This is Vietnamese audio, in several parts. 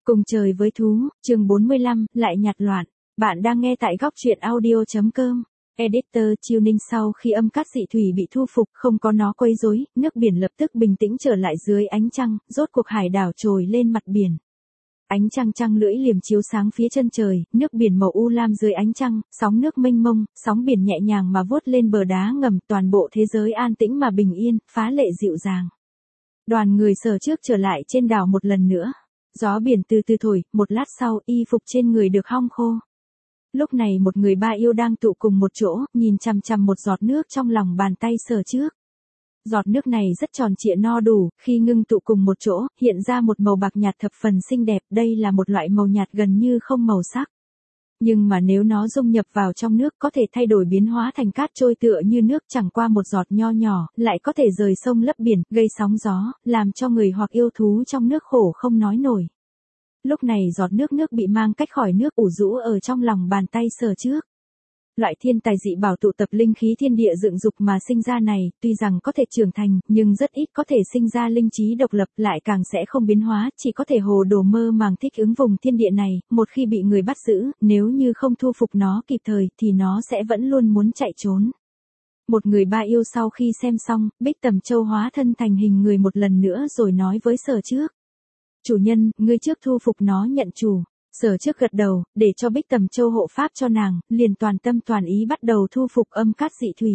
Cùng trời với thú, chương 45, lại nhạt loạn. Bạn đang nghe tại góc truyện audio.com. Editor Chiêu Ninh. Sau khi âm cát dị thủy bị thu phục, không có nó quấy rối, nước biển lập tức bình tĩnh trở lại dưới ánh trăng, rốt cuộc hải đảo trồi lên mặt biển. Ánh trăng trăng lưỡi liềm chiếu sáng phía chân trời, nước biển màu u lam dưới ánh trăng, sóng nước mênh mông, sóng biển nhẹ nhàng mà vuốt lên bờ đá ngầm, toàn bộ thế giới an tĩnh mà bình yên, phá lệ dịu dàng. Đoàn người Sở Trước trở lại trên đảo một lần nữa. Gió biển từ từ thổi, một lát sau, y phục trên người được hong khô. Lúc này một người ba yêu đang tụ cùng một chỗ, nhìn chằm chằm một giọt nước trong lòng bàn tay Sở Trước. Giọt nước này rất tròn trịa no đủ, khi ngưng tụ cùng một chỗ, hiện ra một màu bạc nhạt thập phần xinh đẹp, đây là một loại màu nhạt gần như không màu sắc. Nhưng mà nếu nó dung nhập vào trong nước có thể thay đổi biến hóa thành cát trôi tựa như nước, chẳng qua một giọt nho nhỏ, lại có thể rời sông lấp biển, gây sóng gió, làm cho người hoặc yêu thú trong nước khổ không nói nổi. Lúc này giọt nước bị mang cách khỏi nước ủ rũ ở trong lòng bàn tay Sở Trước. Loại thiên tài dị bảo tụ tập linh khí thiên địa dựng dục mà sinh ra này, tuy rằng có thể trưởng thành, nhưng rất ít có thể sinh ra linh trí độc lập, lại càng sẽ không biến hóa, chỉ có thể hồ đồ mơ màng thích ứng vùng thiên địa này, một khi bị người bắt giữ, nếu như không thu phục nó kịp thời, thì nó sẽ vẫn luôn muốn chạy trốn. Một người ba yêu sau khi xem xong, Bích Tầm Châu hóa thân thành hình người một lần nữa rồi nói với Sở Trước. Chủ nhân, ngươi trước thu phục nó nhận chủ. Sở Trước gật đầu, để cho Bích Tầm Châu hộ pháp cho nàng, liền toàn tâm toàn ý bắt đầu thu phục âm cát dị thủy.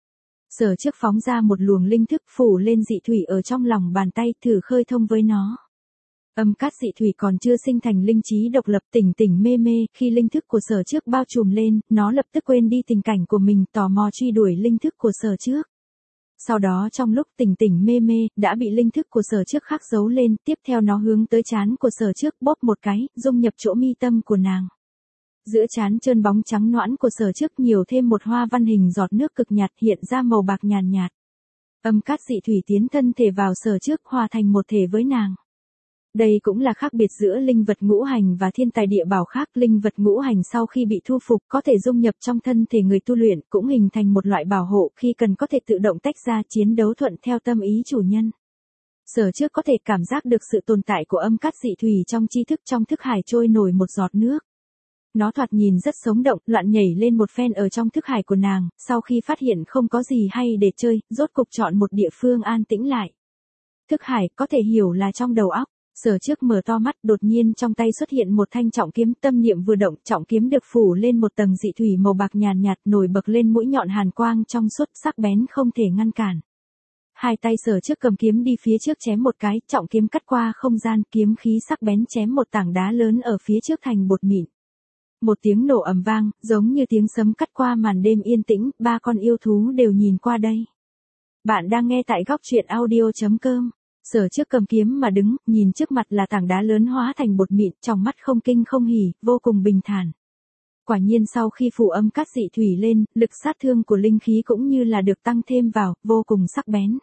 Sở Trước phóng ra một luồng linh thức phủ lên dị thủy ở trong lòng bàn tay, thử khơi thông với nó. Âm cát dị thủy còn chưa sinh thành linh trí độc lập, tỉnh tỉnh mê mê, khi linh thức của Sở Trước bao trùm lên, nó lập tức quên đi tình cảnh của mình, tò mò truy đuổi linh thức của Sở Trước. Sau đó trong lúc tỉnh tỉnh mê mê, đã bị linh thức của Sở Trước khắc dấu lên, tiếp theo nó hướng tới trán của Sở Trước bóp một cái, dung nhập chỗ mi tâm của nàng. Giữa trán trơn bóng trắng nõn của Sở Trước nhiều thêm một hoa văn hình giọt nước cực nhạt hiện ra màu bạc nhàn nhạt. Âm cát dị thủy tiến thân thể vào Sở Trước hòa thành một thể với nàng. Đây cũng là khác biệt giữa linh vật ngũ hành và thiên tài địa bảo khác. Linh vật ngũ hành sau khi bị thu phục có thể dung nhập trong thân thể người tu luyện, cũng hình thành một loại bảo hộ, khi cần có thể tự động tách ra chiến đấu thuận theo tâm ý chủ nhân. Sở Trước có thể cảm giác được sự tồn tại của âm cát dị thủy trong tri thức, trong thức hải trôi nổi một giọt nước. Nó thoạt nhìn rất sống động, loạn nhảy lên một phen ở trong thức hải của nàng, sau khi phát hiện không có gì hay để chơi, rốt cục chọn một địa phương an tĩnh lại. Thức hải có thể hiểu là trong đầu óc. Sở Trước mở to mắt, đột nhiên trong tay xuất hiện một thanh trọng kiếm, tâm niệm vừa động, trọng kiếm được phủ lên một tầng dị thủy màu bạc nhàn nhạt, nổi bật lên mũi nhọn hàn quang trong suốt, sắc bén không thể ngăn cản. Hai tay Sở Trước cầm kiếm đi phía trước chém một cái, trọng kiếm cắt qua không gian, kiếm khí sắc bén chém một tảng đá lớn ở phía trước thành bột mịn. Một tiếng nổ ầm vang, giống như tiếng sấm cắt qua màn đêm yên tĩnh, ba con yêu thú đều nhìn qua đây. Bạn đang nghe tại góc truyện audio.com. Sở Trước cầm kiếm mà đứng, nhìn trước mặt là tảng đá lớn hóa thành bột mịn, trong mắt không kinh không hỉ, vô cùng bình thản. Quả nhiên sau khi phủ âm cát dị thủy lên, lực sát thương của linh khí cũng như là được tăng thêm vào, vô cùng sắc bén.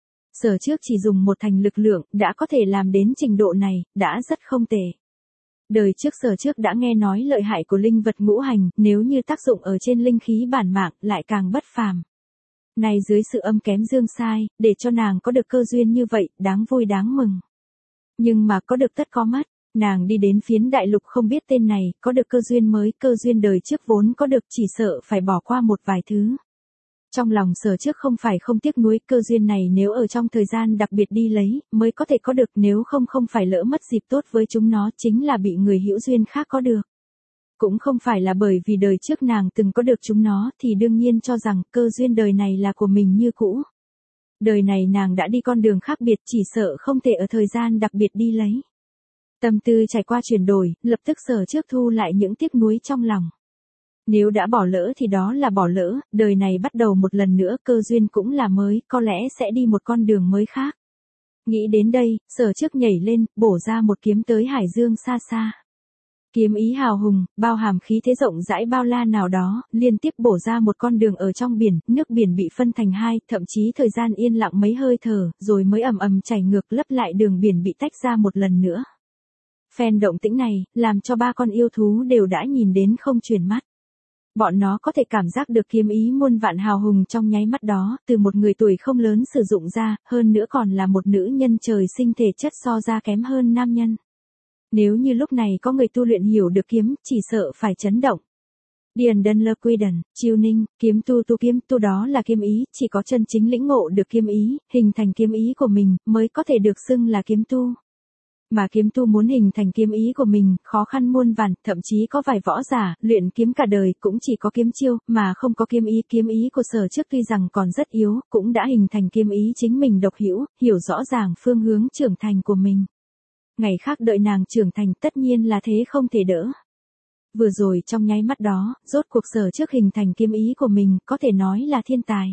Sở Trước chỉ dùng một thành lực lượng, đã có thể làm đến trình độ này, đã rất không tệ. Đời trước Sở Trước đã nghe nói lợi hại của linh vật ngũ hành, nếu như tác dụng ở trên linh khí bản mạng, lại càng bất phàm. Này dưới sự âm kém dương sai, để cho nàng có được cơ duyên như vậy, đáng vui đáng mừng. Nhưng mà có được tất có mất, nàng đi đến phiến đại lục không biết tên này, có được cơ duyên mới, cơ duyên đời trước vốn có được, chỉ sợ phải bỏ qua một vài thứ. Trong lòng Sở Trước không phải không tiếc nuối, cơ duyên này nếu ở trong thời gian đặc biệt đi lấy, mới có thể có được, nếu không không phải lỡ mất dịp tốt với chúng nó, chính là bị người hữu duyên khác có được. Cũng không phải là bởi vì đời trước nàng từng có được chúng nó thì đương nhiên cho rằng cơ duyên đời này là của mình như cũ. Đời này nàng đã đi con đường khác biệt, chỉ sợ không thể ở thời gian đặc biệt đi lấy. Tâm tư trải qua chuyển đổi, lập tức Sở Trước thu lại những tiếc nuối trong lòng. Nếu đã bỏ lỡ thì đó là bỏ lỡ, đời này bắt đầu một lần nữa, cơ duyên cũng là mới, có lẽ sẽ đi một con đường mới khác. Nghĩ đến đây, Sở Trước nhảy lên, bổ ra một kiếm tới hải dương xa xa. Kiếm ý hào hùng, bao hàm khí thế rộng rãi bao la nào đó, liên tiếp bổ ra một con đường ở trong biển, nước biển bị phân thành hai, thậm chí thời gian yên lặng mấy hơi thở, rồi mới ầm ầm chảy ngược, lấp lại đường biển bị tách ra một lần nữa. Phen động tĩnh này, làm cho ba con yêu thú đều đã nhìn đến không chuyển mắt. Bọn nó có thể cảm giác được kiếm ý muôn vạn hào hùng trong nháy mắt đó, từ một người tuổi không lớn sử dụng ra, hơn nữa còn là một nữ nhân trời sinh thể chất so ra kém hơn nam nhân. Nếu như lúc này có người tu luyện hiểu được kiếm, chỉ sợ phải chấn động. Điền Đơn Lơ Quy Đần, Chiêu Ninh, kiếm tu đó là kiếm ý, chỉ có chân chính lĩnh ngộ được kiếm ý, hình thành kiếm ý của mình, mới có thể được xưng là kiếm tu. Mà kiếm tu muốn hình thành kiếm ý của mình, khó khăn muôn vàn, thậm chí có vài võ giả, luyện kiếm cả đời, cũng chỉ có kiếm chiêu, mà không có kiếm ý của Sở Trước tuy rằng còn rất yếu, cũng đã hình thành kiếm ý chính mình độc hữu, hiểu rõ ràng phương hướng trưởng thành của mình. Ngày khác đợi nàng trưởng thành tất nhiên là thế không thể đỡ. Vừa rồi trong nháy mắt đó, rốt cuộc Sở Trước hình thành kiếm ý của mình, có thể nói là thiên tài.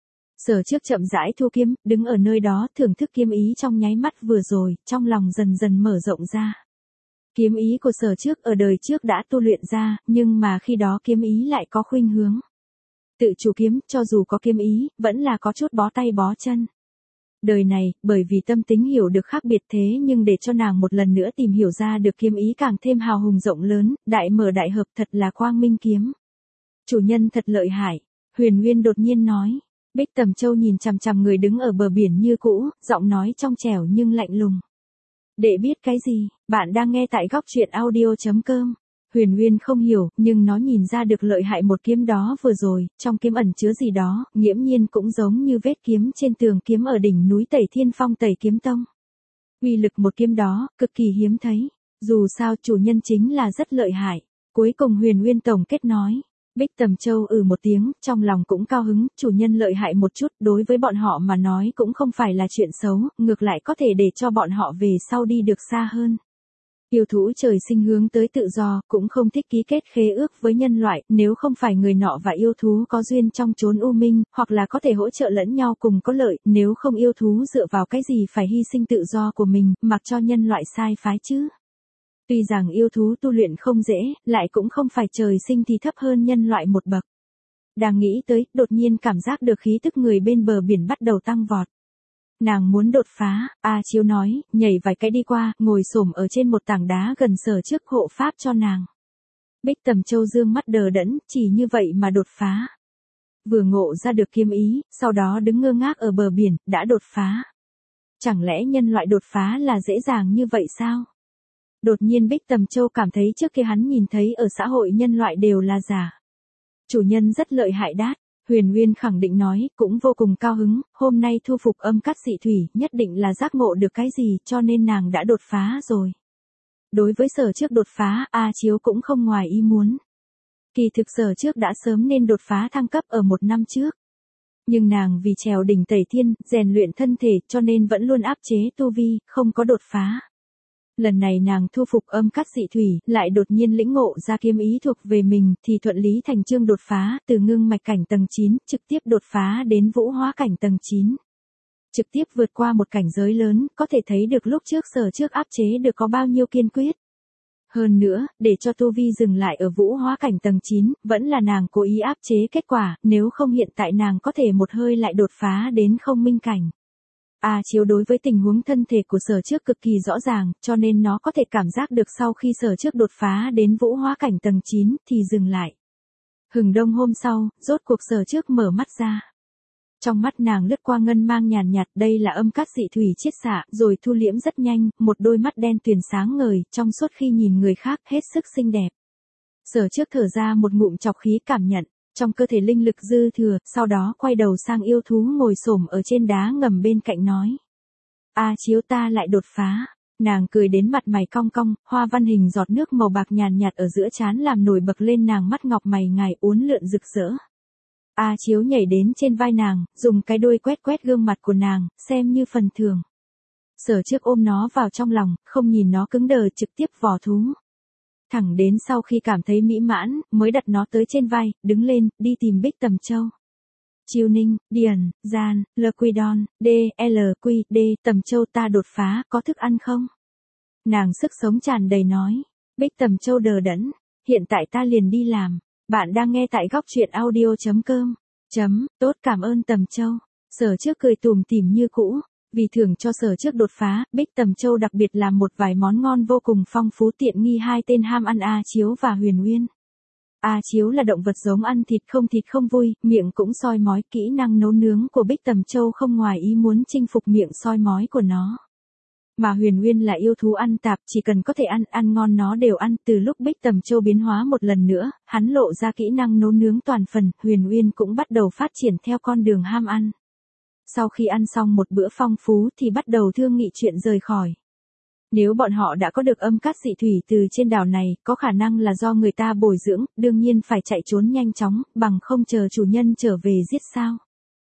Sở Trước chậm rãi thu kiếm, đứng ở nơi đó thưởng thức kiếm ý trong nháy mắt vừa rồi, trong lòng dần dần mở rộng ra. Kiếm ý của Sở Trước ở đời trước đã tu luyện ra, nhưng mà khi đó kiếm ý lại có khuynh hướng. Tự chủ kiếm, cho dù có kiếm ý, vẫn là có chút bó tay bó chân. Đời này, bởi vì tâm tính hiểu được khác biệt thế nhưng để cho nàng một lần nữa tìm hiểu ra được kiếm ý càng thêm hào hùng rộng lớn, đại mở đại hợp thật là quang minh kiếm. Chủ nhân thật lợi hại, Huyền Nguyên đột nhiên nói. Bích Tầm Châu nhìn chằm chằm người đứng ở bờ biển như cũ, giọng nói trong trẻo nhưng lạnh lùng. Để biết cái gì, bạn đang nghe tại góc truyện audio.com. Huyền Nguyên không hiểu, nhưng nó nhìn ra được lợi hại một kiếm đó vừa rồi, trong kiếm ẩn chứa gì đó, nghiễm nhiên cũng giống như vết kiếm trên tường kiếm ở đỉnh núi Tẩy Thiên Phong Tẩy Kiếm Tông. Uy lực một kiếm đó, cực kỳ hiếm thấy, dù sao chủ nhân chính là rất lợi hại. Cuối cùng Huyền Nguyên tổng kết nói. Bích Tầm Châu một tiếng, trong lòng cũng cao hứng, chủ nhân lợi hại một chút, đối với bọn họ mà nói cũng không phải là chuyện xấu, ngược lại có thể để cho bọn họ về sau đi được xa hơn. Yêu thú trời sinh hướng tới tự do, cũng không thích ký kết khế ước với nhân loại, nếu không phải người nọ và yêu thú có duyên trong chốn u minh, hoặc là có thể hỗ trợ lẫn nhau cùng có lợi, nếu không yêu thú dựa vào cái gì phải hy sinh tự do của mình, mặc cho nhân loại sai phái chứ. Tuy rằng yêu thú tu luyện không dễ, lại cũng không phải trời sinh thì thấp hơn nhân loại một bậc. Đang nghĩ tới, đột nhiên cảm giác được khí tức người bên bờ biển bắt đầu tăng vọt. Nàng muốn đột phá, Chiếu nói, nhảy vài cái đi qua, ngồi xổm ở trên một tảng đá gần Sở Trước hộ pháp cho nàng. Bích Tầm Châu dương mắt đờ đẫn, chỉ như vậy mà đột phá. Vừa ngộ ra được kiếm ý, sau đó đứng ngơ ngác ở bờ biển, đã đột phá. Chẳng lẽ nhân loại đột phá là dễ dàng như vậy sao? Đột nhiên Bích Tầm Châu cảm thấy trước kia hắn nhìn thấy ở xã hội nhân loại đều là giả. Chủ nhân rất lợi hại đát, Huyền Nguyên khẳng định nói, cũng vô cùng cao hứng, hôm nay thu phục âm cắt dị thủy, nhất định là giác ngộ được cái gì, cho nên nàng đã đột phá rồi. Đối với Sở Trước đột phá, Chiếu cũng không ngoài ý muốn. Kỳ thực Sở Trước đã sớm nên đột phá thăng cấp ở một năm trước. Nhưng nàng vì trèo đỉnh Tẩy Thiên, rèn luyện thân thể, cho nên vẫn luôn áp chế tu vi, không có đột phá. Lần này nàng thu phục âm cắt dị thủy, lại đột nhiên lĩnh ngộ ra kiếm ý thuộc về mình, thì thuận lý thành chương đột phá, từ ngưng mạch cảnh tầng 9, trực tiếp đột phá đến vũ hóa cảnh tầng 9. Trực tiếp vượt qua một cảnh giới lớn, có thể thấy được lúc trước Sở Trước áp chế được có bao nhiêu kiên quyết. Hơn nữa, để cho tu vi dừng lại ở vũ hóa cảnh tầng 9, vẫn là nàng cố ý áp chế kết quả, nếu không hiện tại nàng có thể một hơi lại đột phá đến không minh cảnh. Chiếu đối với tình huống thân thể của Sở Trước cực kỳ rõ ràng, cho nên nó có thể cảm giác được sau khi Sở Trước đột phá đến vũ hóa cảnh tầng 9, thì dừng lại. Hừng đông hôm sau, rốt cuộc Sở Trước mở mắt ra. Trong mắt nàng lướt qua ngân mang nhàn nhạt, đây là âm cắt dị thủy chiết xạ, rồi thu liễm rất nhanh, một đôi mắt đen tuyền sáng ngời, trong suốt khi nhìn người khác, hết sức xinh đẹp. Sở Trước thở ra một ngụm trọc khí cảm nhận. Trong cơ thể linh lực dư thừa, sau đó quay đầu sang yêu thú ngồi xổm ở trên đá ngầm bên cạnh nói. Chiếu ta lại đột phá. Nàng cười đến mặt mày cong cong, hoa văn hình giọt nước màu bạc nhàn nhạt ở giữa trán làm nổi bật lên nàng mắt ngọc mày ngài uốn lượn rực rỡ. Chiếu nhảy đến trên vai nàng, dùng cái đuôi quét quét gương mặt của nàng, xem như phần thưởng. Sở Trước ôm nó vào trong lòng, không nhìn nó cứng đờ trực tiếp vò thú. Thẳng đến sau khi cảm thấy mỹ mãn, mới đặt nó tới trên vai, đứng lên, đi tìm Bích Tầm Châu. Chiêu Ninh, Điền, Gian, Lơ Quy Đon, D, Tầm Châu ta đột phá, có thức ăn không? Nàng sức sống tràn đầy nói. Bích Tầm Châu đờ đẫn, hiện tại ta liền đi làm. Bạn đang nghe tại góc truyện audio.com. Tốt cảm ơn Tầm Châu. Sở Trước cười tủm tỉm như cũ. Vì thưởng cho Sở Trước đột phá, Bích Tầm Châu đặc biệt làm một vài món ngon vô cùng phong phú tiện nghi hai tên ham ăn Chiếu và Huyền Nguyên. Chiếu là động vật giống ăn thịt không vui, miệng cũng soi mói, kỹ năng nấu nướng của Bích Tầm Châu không ngoài ý muốn chinh phục miệng soi mói của nó. Mà Huyền Uyên là yêu thú ăn tạp, chỉ cần có thể ăn ngon nó đều ăn. Từ lúc Bích Tầm Châu biến hóa một lần nữa, hắn lộ ra kỹ năng nấu nướng toàn phần, Huyền Uyên cũng bắt đầu phát triển theo con đường ham ăn. Sau khi ăn xong một bữa phong phú thì bắt đầu thương nghị chuyện rời khỏi. Nếu bọn họ đã có được âm cát dị thủy từ trên đảo này, có khả năng là do người ta bồi dưỡng, đương nhiên phải chạy trốn nhanh chóng, bằng không chờ chủ nhân trở về giết sao.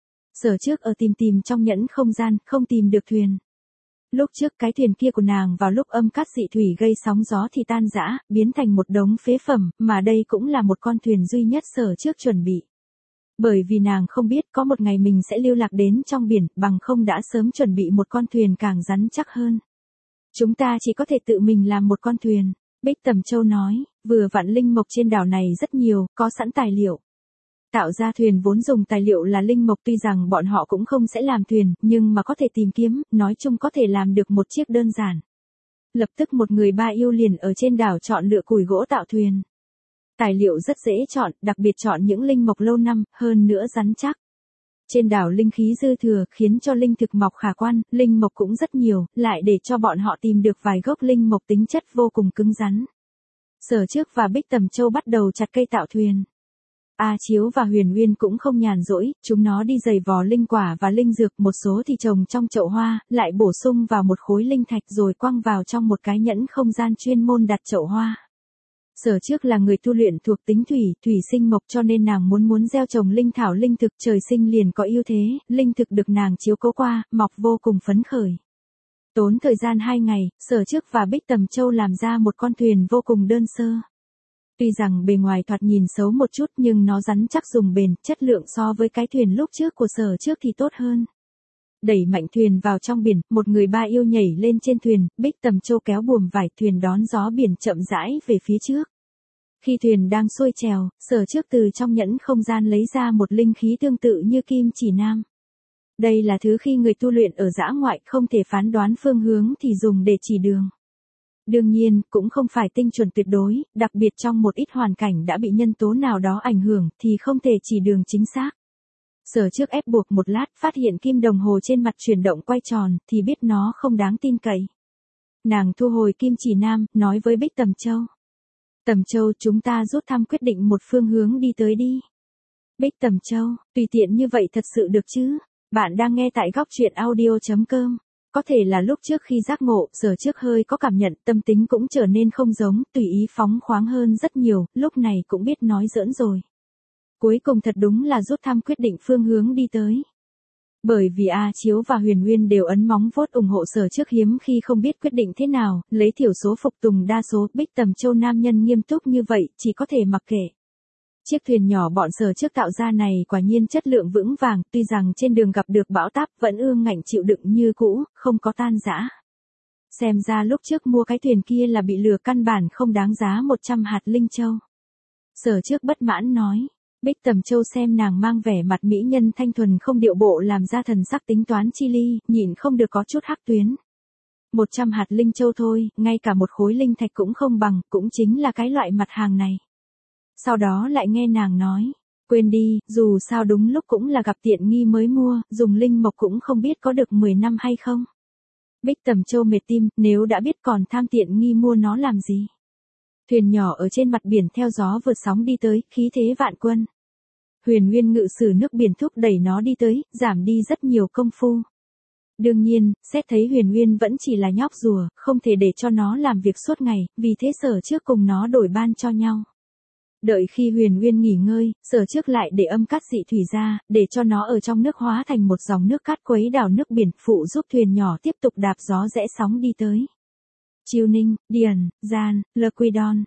Sở Trước ở tìm trong nhẫn không gian, không tìm được thuyền. Lúc trước cái thuyền kia của nàng vào lúc âm cát dị thủy gây sóng gió thì tan rã, biến thành một đống phế phẩm, mà đây cũng là một con thuyền duy nhất Sở Trước chuẩn bị. Bởi vì nàng không biết có một ngày mình sẽ lưu lạc đến trong biển, bằng không đã sớm chuẩn bị một con thuyền càng rắn chắc hơn. Chúng ta chỉ có thể tự mình làm một con thuyền, Bích Tầm Châu nói, vừa vặn linh mộc trên đảo này rất nhiều, có sẵn tài liệu. Tạo ra thuyền vốn dùng tài liệu là linh mộc, tuy rằng bọn họ cũng không sẽ làm thuyền, nhưng mà có thể tìm kiếm, nói chung có thể làm được một chiếc đơn giản. Lập tức một người ba yêu liền ở trên đảo chọn lựa củi gỗ tạo thuyền. Tài liệu rất dễ chọn, đặc biệt chọn những linh mộc lâu năm, hơn nữa rắn chắc. Trên đảo linh khí dư thừa, khiến cho linh thực mọc khả quan, linh mộc cũng rất nhiều, lại để cho bọn họ tìm được vài gốc linh mộc tính chất vô cùng cứng rắn. Sở Trước và Bích Tầm Châu bắt đầu chặt cây tạo thuyền. A Chiếu và Huyền Uyên cũng không nhàn rỗi, chúng nó đi giày vò linh quả và linh dược, một số thì trồng trong chậu hoa, lại bổ sung vào một khối linh thạch rồi quăng vào trong một cái nhẫn không gian chuyên môn đặt chậu hoa. Sở Trước là người tu luyện thuộc tính thủy sinh mộc, cho nên nàng muốn gieo trồng linh thảo linh thực, trời sinh liền có ưu thế, linh thực được nàng chiếu cố qua, mọc vô cùng phấn khởi. Tốn thời gian 2 ngày, Sở Trước và Bích Tầm Châu làm ra một con thuyền vô cùng đơn sơ. Tuy rằng bề ngoài thoạt nhìn xấu một chút nhưng nó rắn chắc dùng bền, chất lượng so với cái thuyền lúc trước của Sở Trước thì tốt hơn. Đẩy mạnh thuyền vào trong biển, một người ba yêu nhảy lên trên thuyền, Bích Tầm Châu kéo buồm vải, thuyền đón gió biển chậm rãi về phía trước. Khi thuyền đang xuôi trèo, Sở Trước từ trong nhẫn không gian lấy ra một linh khí tương tự như kim chỉ nam. Đây là thứ khi người tu luyện ở dã ngoại không thể phán đoán phương hướng thì dùng để chỉ đường. Đương nhiên, cũng không phải tinh chuẩn tuyệt đối, đặc biệt trong một ít hoàn cảnh đã bị nhân tố nào đó ảnh hưởng thì không thể chỉ đường chính xác. Sở Trước ép buộc một lát, phát hiện kim đồng hồ trên mặt chuyển động quay tròn, thì biết nó không đáng tin cậy. Nàng thu hồi kim chỉ nam, nói với Bích Tầm Châu. Tầm Châu, chúng ta rút thăm quyết định một phương hướng đi tới đi. Bích Tầm Châu, tùy tiện như vậy thật sự được chứ? Bạn đang nghe tại góc truyện audio.com. Có thể là lúc trước khi giác ngộ, Sở Trước hơi có cảm nhận, tâm tính cũng trở nên không giống, tùy ý phóng khoáng hơn rất nhiều, lúc này cũng biết nói giỡn rồi. Cuối cùng thật đúng là rút thăm quyết định phương hướng đi tới. Bởi vì A Chiếu và Huyền Uyên đều ấn móng vuốt ủng hộ Sở Trước, hiếm khi không biết quyết định thế nào, lấy thiểu số phục tùng đa số, Bích Tầm Châu nam nhân nghiêm túc như vậy, chỉ có thể mặc kệ. Chiếc thuyền nhỏ bọn Sở Trước tạo ra này quả nhiên chất lượng vững vàng, tuy rằng trên đường gặp được bão táp vẫn ương ngạnh chịu đựng như cũ, không có tan rã. Xem ra lúc trước mua cái thuyền kia là bị lừa, căn bản không đáng giá 100 hạt linh châu. Sở Trước bất mãn nói. Bích Tầm Châu xem nàng mang vẻ mặt mỹ nhân thanh thuần không điệu bộ làm ra thần sắc tính toán chi ly, nhịn không được có chút hắc tuyến. 100 hạt linh châu thôi, ngay cả một khối linh thạch cũng không bằng, cũng chính là cái loại mặt hàng này. Sau đó lại nghe nàng nói, quên đi, dù sao đúng lúc cũng là gặp tiện nghi mới mua, dùng linh mộc cũng không biết có được 10 năm hay không. Bích Tầm Châu mệt tim, nếu đã biết còn tham tiện nghi mua nó làm gì. Thuyền nhỏ ở trên mặt biển theo gió vượt sóng đi tới, khí thế vạn quân. Huyền Uyên ngự sử nước biển thúc đẩy nó đi tới, giảm đi rất nhiều công phu. Đương nhiên, xét thấy Huyền Uyên vẫn chỉ là nhóc rùa, không thể để cho nó làm việc suốt ngày, vì thế Sở Trước cùng nó đổi ban cho nhau. Đợi khi Huyền Uyên nghỉ ngơi, Sở Trước lại để âm cát dị thủy ra, để cho nó ở trong nước hóa thành một dòng nước cát quấy đảo nước biển, phụ giúp thuyền nhỏ tiếp tục đạp gió rẽ sóng đi tới. Chiêu Ninh, Điền, Gian, Lquidon,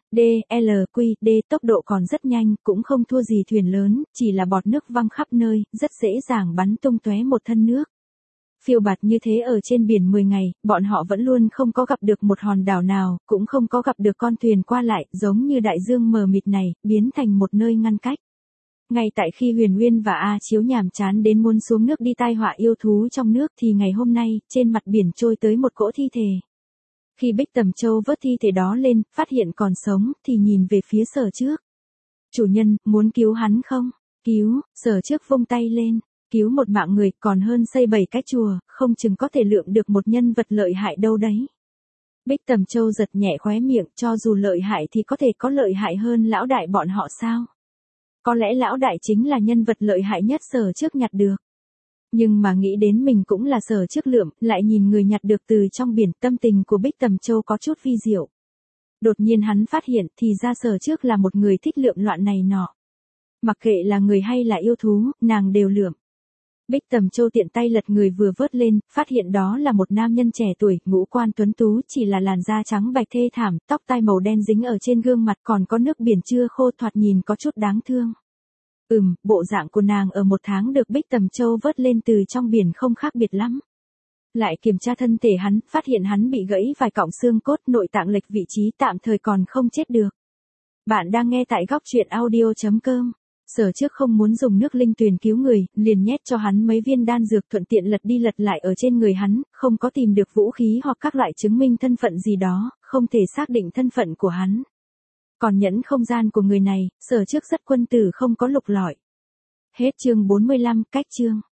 DLQD tốc độ còn rất nhanh, cũng không thua gì thuyền lớn, chỉ là bọt nước văng khắp nơi, rất dễ dàng bắn tung tóe một thân nước. Phiêu bạt như thế ở trên biển 10 ngày, bọn họ vẫn luôn không có gặp được một hòn đảo nào, cũng không có gặp được con thuyền qua lại, giống như đại dương mờ mịt này, biến thành một nơi ngăn cách. Ngay tại khi Huyền Uyên và A Chiếu nhàm chán đến muốn xuống nước đi tai họa yêu thú trong nước thì ngày hôm nay, trên mặt biển trôi tới một cỗ thi thể. Khi Bích Tầm Châu vớt thi thể đó lên, phát hiện còn sống, thì nhìn về phía Sở Trước. Chủ nhân, muốn cứu hắn không? Cứu, Sở Trước vung tay lên. cứu một mạng người còn hơn xây 7 cái chùa, không chừng có thể lượm được một nhân vật lợi hại đâu đấy. Bích Tầm Châu giật nhẹ khóe miệng, cho dù lợi hại thì có thể có lợi hại hơn lão đại bọn họ sao? Có lẽ lão đại chính là nhân vật lợi hại nhất Sở Trước nhặt được. Nhưng mà nghĩ đến mình cũng là Sở Trước lượm, lại nhìn người nhặt được từ trong biển, tâm tình của Bích Tầm Châu có chút vi diệu. Đột nhiên hắn phát hiện thì ra Sở Trước là một người thích lượm loạn này nọ. Mặc kệ là người hay là yêu thú, nàng đều lượm. Bích Tầm Châu tiện tay lật người vừa vớt lên, phát hiện đó là một nam nhân trẻ tuổi, ngũ quan tuấn tú, chỉ là làn da trắng bạch thê thảm, tóc tai màu đen dính ở trên gương mặt, còn có nước biển chưa khô, thoạt nhìn có chút đáng thương. Bộ dạng của nàng ở 1 tháng được Bích Tầm Châu vớt lên từ trong biển không khác biệt lắm. Lại kiểm tra thân thể hắn, phát hiện hắn bị gãy vài cọng xương cốt, nội tạng lệch vị trí, tạm thời còn không chết được. Bạn đang nghe tại Góc Truyện Audio.com. Sở Trước không muốn dùng nước linh tuyền cứu người, liền nhét cho hắn mấy viên đan dược, thuận tiện lật đi lật lại ở trên người hắn, không có tìm được vũ khí hoặc các loại chứng minh thân phận gì đó, không thể xác định thân phận của hắn. Còn nhẫn không gian của người này, Sở Trước rất quân tử không có lục lọi. Hết chương 45, cách chương.